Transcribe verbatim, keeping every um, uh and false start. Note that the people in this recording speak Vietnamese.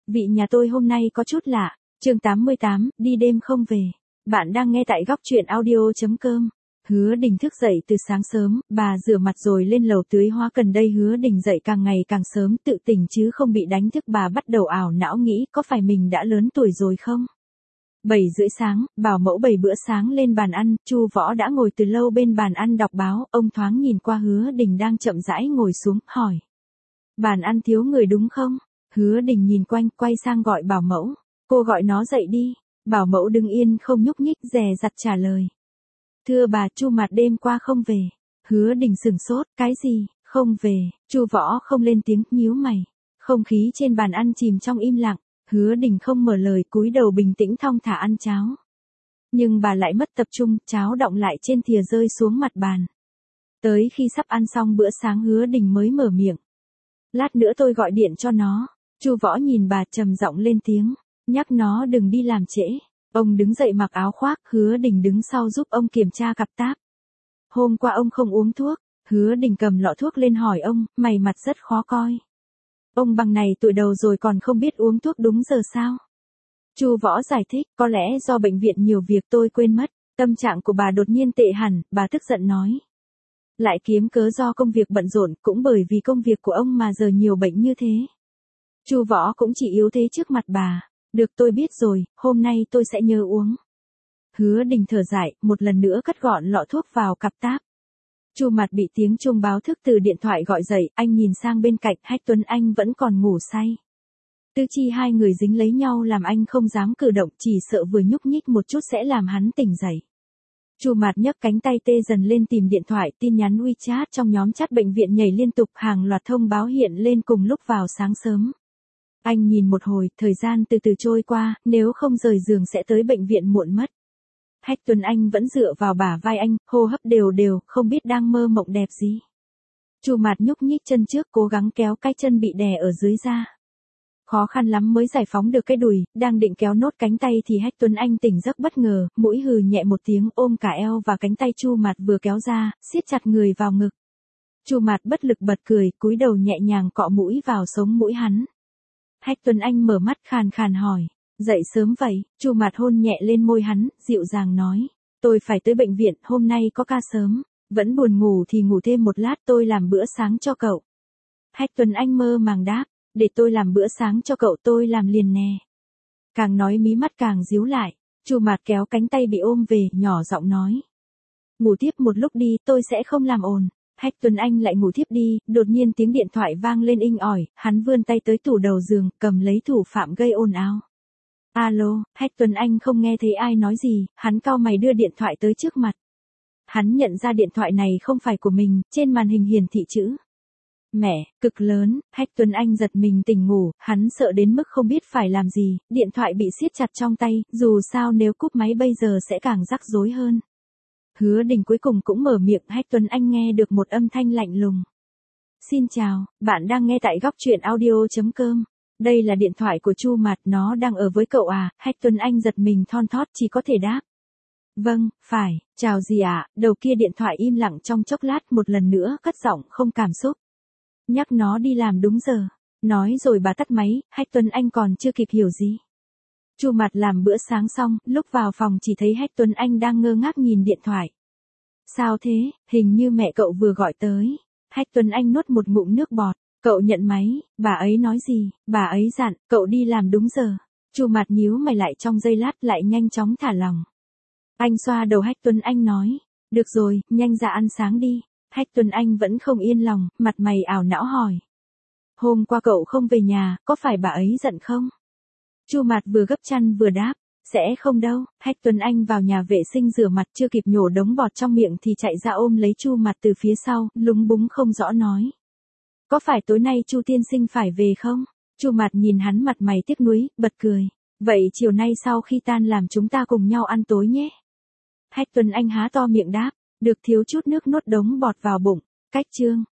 vị nhà tôi hôm nay có chút lạ. Chương tám mươi tám, đi đêm không về. Bạn đang nghe tại góc truyện audio.com. Hứa Đình thức dậy từ sáng sớm, bà rửa mặt rồi lên lầu tưới hoa. Gần đây Hứa Đình dậy càng ngày càng sớm, tự tỉnh chứ không bị đánh thức. Bà bắt đầu ảo não nghĩ có phải mình đã lớn tuổi rồi không? Bảy rưỡi sáng, bảo mẫu bày bữa sáng lên bàn ăn. Chu Võ đã ngồi từ lâu bên bàn ăn đọc báo. Ông thoáng nhìn qua Hứa Đình đang chậm rãi ngồi xuống, hỏi: Bàn ăn thiếu người đúng không? Hứa Đình nhìn quanh, quay sang gọi bảo mẫu. Cô gọi nó dậy đi. Bảo mẫu đứng yên không nhúc nhích, dè dặt trả lời: Thưa bà, Chu Mạt đêm qua không về. Hứa Đình sửng sốt, cái gì, không về? Chu Võ không lên tiếng, nhíu mày. Không khí trên bàn ăn chìm trong im lặng. Hứa Đình không mở lời, cúi đầu bình tĩnh thong thả ăn cháo. Nhưng bà lại mất tập trung, cháo đọng lại trên thìa rơi xuống mặt bàn. Tới khi sắp ăn xong bữa sáng Hứa Đình mới mở miệng. Lát nữa tôi gọi điện cho nó. Chu Võ nhìn bà trầm giọng lên tiếng, nhắc nó đừng đi làm trễ. Ông đứng dậy mặc áo khoác, Hứa Đình đứng sau giúp ông kiểm tra cặp táp. Hôm qua ông không uống thuốc. Hứa Đình cầm lọ thuốc lên hỏi ông, mày mặt rất khó coi. Ông bằng này tuổi đầu rồi còn không biết uống thuốc đúng giờ sao? Chu Võ giải thích, có lẽ do bệnh viện nhiều việc tôi quên mất. Tâm trạng của bà đột nhiên tệ hẳn, bà tức giận nói. Lại kiếm cớ do công việc bận rộn, cũng bởi vì công việc của ông mà giờ nhiều bệnh như thế. Chu Võ cũng chỉ yếu thế trước mặt bà. Được, tôi biết rồi, hôm nay tôi sẽ nhớ uống. Hứa Đình thở dài, một lần nữa cất gọn lọ thuốc vào cặp táp. Chu Mạt bị tiếng chuông báo thức từ điện thoại gọi dậy, anh nhìn sang bên cạnh, Hách Tuấn Anh vẫn còn ngủ say. Tư Chi hai người dính lấy nhau làm anh không dám cử động, chỉ sợ vừa nhúc nhích một chút sẽ làm hắn tỉnh dậy. Chu Mạt nhấc cánh tay tê dần lên tìm điện thoại, tin nhắn WeChat trong nhóm chat bệnh viện nhảy liên tục, hàng loạt thông báo hiện lên cùng lúc vào sáng sớm. Anh nhìn một hồi, thời gian từ từ trôi qua, nếu không rời giường sẽ tới bệnh viện muộn mất. Hách Tuấn Anh vẫn dựa vào bả vai anh, hô hấp đều đều, không biết đang mơ mộng đẹp gì. Chu Mạt nhúc nhích chân trước, cố gắng kéo cái chân bị đè ở dưới ra. Khó khăn lắm mới giải phóng được cái đùi, đang định kéo nốt cánh tay thì Hách Tuấn Anh tỉnh giấc bất ngờ, mũi hừ nhẹ một tiếng, ôm cả eo và cánh tay Chu Mạt vừa kéo ra, siết chặt người vào ngực. Chu Mạt bất lực bật cười, cúi đầu nhẹ nhàng cọ mũi vào sống mũi hắn. Hách Tuấn Anh mở mắt khàn khàn hỏi, dậy sớm vậy? Chu Mạt hôn nhẹ lên môi hắn, dịu dàng nói, tôi phải tới bệnh viện, hôm nay có ca sớm, vẫn buồn ngủ thì ngủ thêm một lát, tôi làm bữa sáng cho cậu. Hách Tuấn Anh mơ màng đáp, để tôi làm bữa sáng cho cậu, tôi làm liền nè. Càng nói mí mắt càng díu lại, Chu Mạt kéo cánh tay bị ôm về, nhỏ giọng nói, ngủ tiếp một lúc đi, tôi sẽ không làm ồn. Hách Tuấn Anh lại ngủ thiếp đi, đột nhiên tiếng điện thoại vang lên inh ỏi, hắn vươn tay tới tủ đầu giường, cầm lấy thủ phạm gây ồn ào. Alo, Hách Tuấn Anh không nghe thấy ai nói gì, hắn cau mày đưa điện thoại tới trước mặt. Hắn nhận ra điện thoại này không phải của mình, trên màn hình hiển thị chữ mẹ, cực lớn. Hách Tuấn Anh giật mình tỉnh ngủ, hắn sợ đến mức không biết phải làm gì, điện thoại bị siết chặt trong tay, dù sao nếu cúp máy bây giờ sẽ càng rắc rối hơn. Hứa Đình cuối cùng cũng mở miệng, Hách Tuấn Anh nghe được một âm thanh lạnh lùng. Xin chào, bạn đang nghe tại góc truyện audio.com. Đây là điện thoại của Chu Mạt, nó đang ở với cậu à? Hách Tuấn Anh giật mình thon thót, chỉ có thể đáp. Vâng, phải, chào gì ạ? À? Đầu kia điện thoại im lặng trong chốc lát, một lần nữa cất giọng không cảm xúc. Nhắc nó đi làm đúng giờ. Nói rồi bà tắt máy, Hách Tuấn Anh còn chưa kịp hiểu gì. Chu Mạt làm bữa sáng xong, lúc vào phòng chỉ thấy Hách Tuấn Anh đang ngơ ngác nhìn điện thoại. Sao thế, hình như mẹ cậu vừa gọi tới. Hách Tuấn Anh nuốt một ngụm nước bọt, cậu nhận máy, bà ấy nói gì? Bà ấy dặn, cậu đi làm đúng giờ. Chu Mạt nhíu mày lại trong giây lát lại nhanh chóng thả lòng. Anh xoa đầu Hách Tuấn Anh nói, được rồi, nhanh ra ăn sáng đi. Hách Tuấn Anh vẫn không yên lòng, mặt mày ảo não hỏi. Hôm qua cậu không về nhà, có phải bà ấy giận không? Chu Mạt vừa gấp chăn vừa đáp, sẽ không đâu. Hách Tuấn Anh vào nhà vệ sinh rửa mặt, chưa kịp nhổ đống bọt trong miệng thì chạy ra ôm lấy Chu Mạt từ phía sau, lúng búng không rõ nói. Có phải tối nay Chu tiên sinh phải về không? Chu Mạt nhìn hắn mặt mày tiếc nuối, bật cười. Vậy chiều nay sau khi tan làm chúng ta cùng nhau ăn tối nhé. Hách Tuấn Anh há to miệng đáp, được, thiếu chút nước nuốt đống bọt vào bụng. Cách chương